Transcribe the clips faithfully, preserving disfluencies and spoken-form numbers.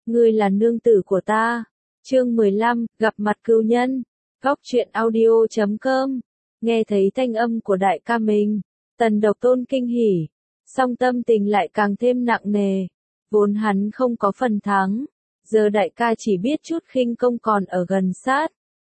ngươi là nương tử của ta. Chương mười lăm, gặp mặt cừu nhân. Góc truyện audio chấm com. Nghe thấy thanh âm của đại ca mình, Tần Độc Tôn kinh hỉ, song tâm tình lại càng thêm nặng nề. Vốn hắn không có phần thắng, giờ đại ca chỉ biết chút khinh công còn ở gần sát.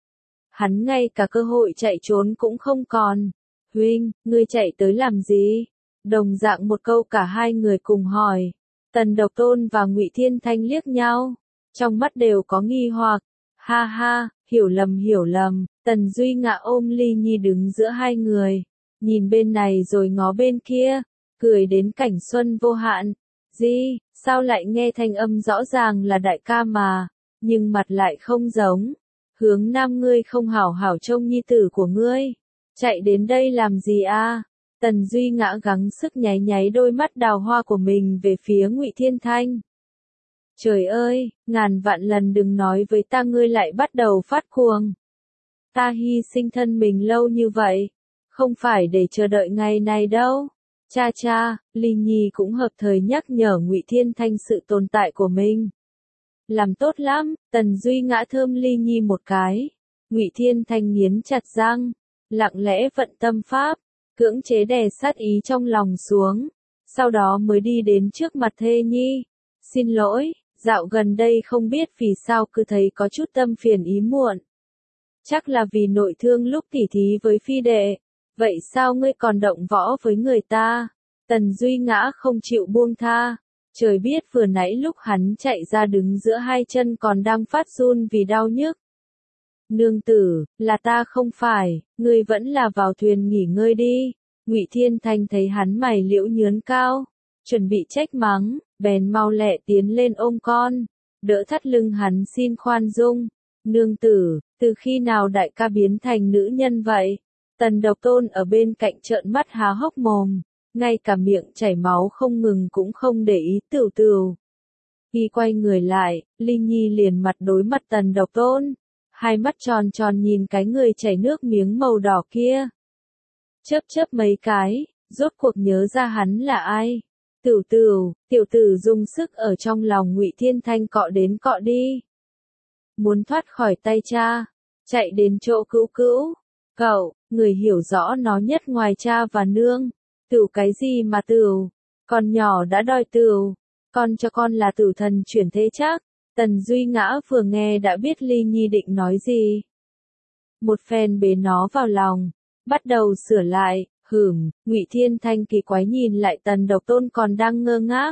Hắn ngay cả cơ hội chạy trốn cũng không còn. Huynh, ngươi chạy tới làm gì? Đồng dạng một câu cả hai người cùng hỏi. Tần Độc Tôn và Ngụy Thiên Thanh liếc nhau, trong mắt đều có nghi hoặc. Ha ha, hiểu lầm hiểu lầm. Tần Duy Ngạ ôm Ly Nhi đứng giữa hai người, nhìn bên này rồi ngó bên kia, cười đến cảnh xuân vô hạn. Gì, sao lại nghe thanh âm rõ ràng là đại ca mà, nhưng mặt lại không giống. Hướng Nam, ngươi không hảo hảo trông nhi tử của ngươi, chạy đến đây làm gì a? Tần Duy Ngã gắng sức nháy nháy đôi mắt đào hoa của mình về phía Ngụy Thiên Thanh. Trời ơi, ngàn vạn lần đừng nói với ta ngươi lại bắt đầu phát cuồng. Ta hy sinh thân mình lâu như vậy, không phải để chờ đợi ngày này đâu. Cha cha, Ly Nhi cũng hợp thời nhắc nhở Ngụy Thiên Thanh sự tồn tại của mình. Làm tốt lắm. Tần Duy Ngã thơm Ly Nhi một cái. Ngụy Thiên Thanh nghiến chặt răng, lặng lẽ vận tâm pháp, cưỡng chế đè sát ý trong lòng xuống, sau đó mới đi đến trước mặt thê nhi. Xin lỗi, dạo gần đây không biết vì sao cứ thấy có chút tâm phiền ý muộn. Chắc là vì nội thương lúc tỉ thí với phi đệ. Vậy sao ngươi còn động võ với người ta? Tần Duy Ngã không chịu buông tha. Trời biết vừa nãy lúc hắn chạy ra đứng giữa hai chân còn đang phát run vì đau nhức. Nương tử, là ta không phải, ngươi vẫn là vào thuyền nghỉ ngơi đi. Ngụy Thiên Thanh thấy hắn mày liễu nhướn cao, chuẩn bị trách mắng, bèn mau lẹ tiến lên ôm con, đỡ thắt lưng hắn xin khoan dung. Nương tử, từ khi nào đại ca biến thành nữ nhân vậy? Tần Độc Tôn ở bên cạnh trợn mắt há hốc mồm, ngay cả miệng chảy máu không ngừng cũng không để ý tửu tửu. Khi quay người lại, Linh Nhi liền mặt đối mặt Tần Độc Tôn, hai mắt tròn tròn nhìn cái người chảy nước miếng màu đỏ kia. Chớp chớp mấy cái, rốt cuộc nhớ ra hắn là ai. Tửu tửu, tiểu tử dùng sức ở trong lòng Ngụy Thiên Thanh cọ đến cọ đi. Muốn thoát khỏi tay cha, chạy đến chỗ cữu cữu. Cậu, người hiểu rõ nó nhất ngoài cha và nương. Tửu cái gì mà tửu? Con nhỏ đã đòi tửu. Con cho con là tửu thần chuyển thế chắc. Tần Duy Ngã vừa nghe đã biết Ly Nhi định nói gì. Một phen bế nó vào lòng, bắt đầu sửa lại. Hửm, Ngụy Thiên Thanh kỳ quái nhìn lại Tần Độc Tôn còn đang ngơ ngác.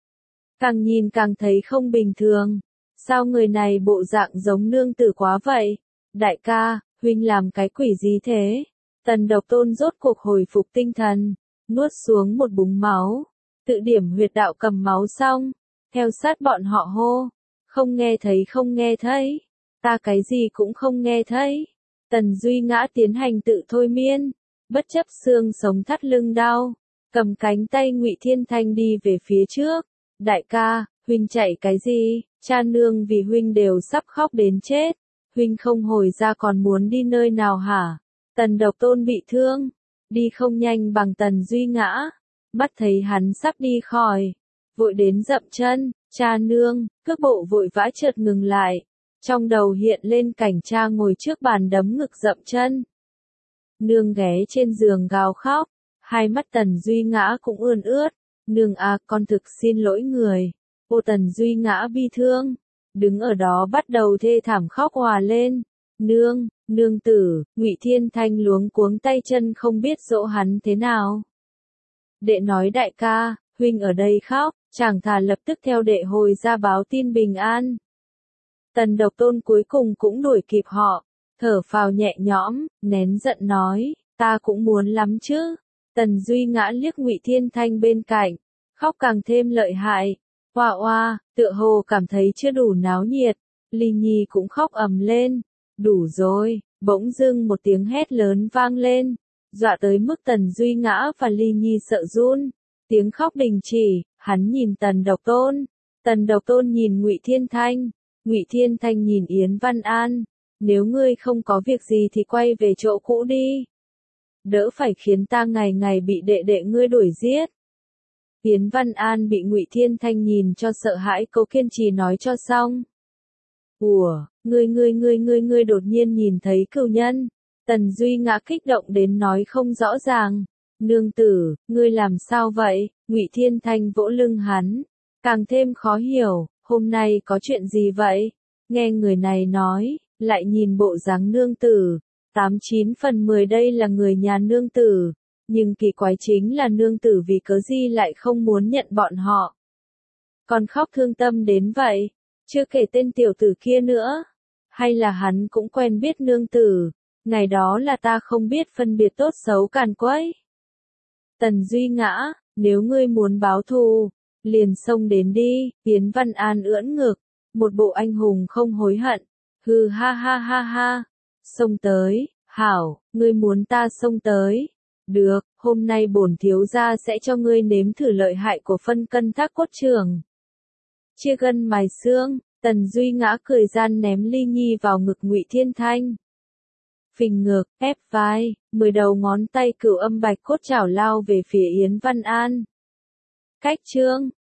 Càng nhìn càng thấy không bình thường. Sao người này bộ dạng giống nương tử quá vậy? Đại ca, huynh làm cái quỷ gì thế? Tần Độc Tôn rốt cuộc hồi phục tinh thần, nuốt xuống một búng máu, tự điểm huyệt đạo cầm máu xong, theo sát bọn họ hô. Không nghe thấy không nghe thấy, ta cái gì cũng không nghe thấy. Tần Duy Ngã tiến hành tự thôi miên, bất chấp xương sống thắt lưng đau, cầm cánh tay Ngụy Thiên Thanh đi về phía trước. Đại ca, huynh chạy cái gì? Cha nương vì huynh đều sắp khóc đến chết. Huynh không hồi ra còn muốn đi nơi nào hả? Tần Độc Tôn bị thương, đi không nhanh bằng Tần Duy Ngã, mắt thấy hắn sắp đi khỏi, vội đến dậm chân. Cha nương, cước bộ vội vã chợt ngừng lại, trong đầu hiện lên cảnh cha ngồi trước bàn đấm ngực dậm chân. Nương ghé trên giường gào khóc, hai mắt Tần Duy Ngã cũng ươn ướt. Nương à, con thực xin lỗi người. Ô Tần Duy Ngã bi thương, đứng ở đó bắt đầu thê thảm khóc òa lên. Nương, nương tử. Ngụy Thiên Thanh luống cuống tay chân không biết dỗ hắn thế nào. Đệ nói đại ca, huynh ở đây khóc, chàng thà lập tức theo đệ hồi ra báo tin bình an. Tần Độc Tôn cuối cùng cũng đuổi kịp họ, thở phào nhẹ nhõm, nén giận nói, ta cũng muốn lắm chứ. Tần Duy Ngã liếc Ngụy Thiên Thanh bên cạnh, khóc càng thêm lợi hại. Oa oa, tựa hồ cảm thấy chưa đủ náo nhiệt. Ly Nhi cũng khóc ầm lên. Đủ rồi. Bỗng dưng một tiếng hét lớn vang lên, dọa tới mức Tần Duy Ngã và Ly Nhi sợ run. Tiếng khóc đình chỉ, hắn nhìn Tần Độc Tôn, Tần Độc Tôn nhìn Ngụy Thiên Thanh, Ngụy Thiên Thanh nhìn Yến Văn An. Nếu ngươi không có việc gì thì quay về chỗ cũ đi, đỡ phải khiến ta ngày ngày bị đệ đệ ngươi đuổi giết. Yến Văn An bị Ngụy Thiên Thanh nhìn cho sợ hãi, cố kiên trì nói cho xong. Ủa, ngươi ngươi ngươi ngươi ngươi đột nhiên nhìn thấy cửu nhân. Tần Duy Ngã kích động đến nói không rõ ràng. Nương tử, ngươi làm sao vậy? Ngụy Thiên Thanh vỗ lưng hắn, càng thêm khó hiểu, hôm nay có chuyện gì vậy? Nghe người này nói, lại nhìn bộ dáng nương tử, tám chín phần mười đây là người nhà nương tử, nhưng kỳ quái chính là nương tử vì cớ gì lại không muốn nhận bọn họ. Còn khóc thương tâm đến vậy, chưa kể tên tiểu tử kia nữa, hay là hắn cũng quen biết nương tử, ngày đó là ta không biết phân biệt tốt xấu càn quấy. Tần Duy Ngã, nếu ngươi muốn báo thù, liền xông đến đi, Yến Văn An ưỡn ngực, một bộ anh hùng không hối hận, hừ ha ha ha ha, xông tới, hảo, ngươi muốn ta xông tới, được, hôm nay bổn thiếu gia sẽ cho ngươi nếm thử lợi hại của phân cân thác cốt trường. Chia gân mài xương, Tần Duy Ngã cười gian ném ly nhi vào ngực Ngụy Thiên Thanh. Phình ngực, ép vai, mười đầu ngón tay cửu âm bạch cốt chảo lao về phía Yến Văn An. Cách chương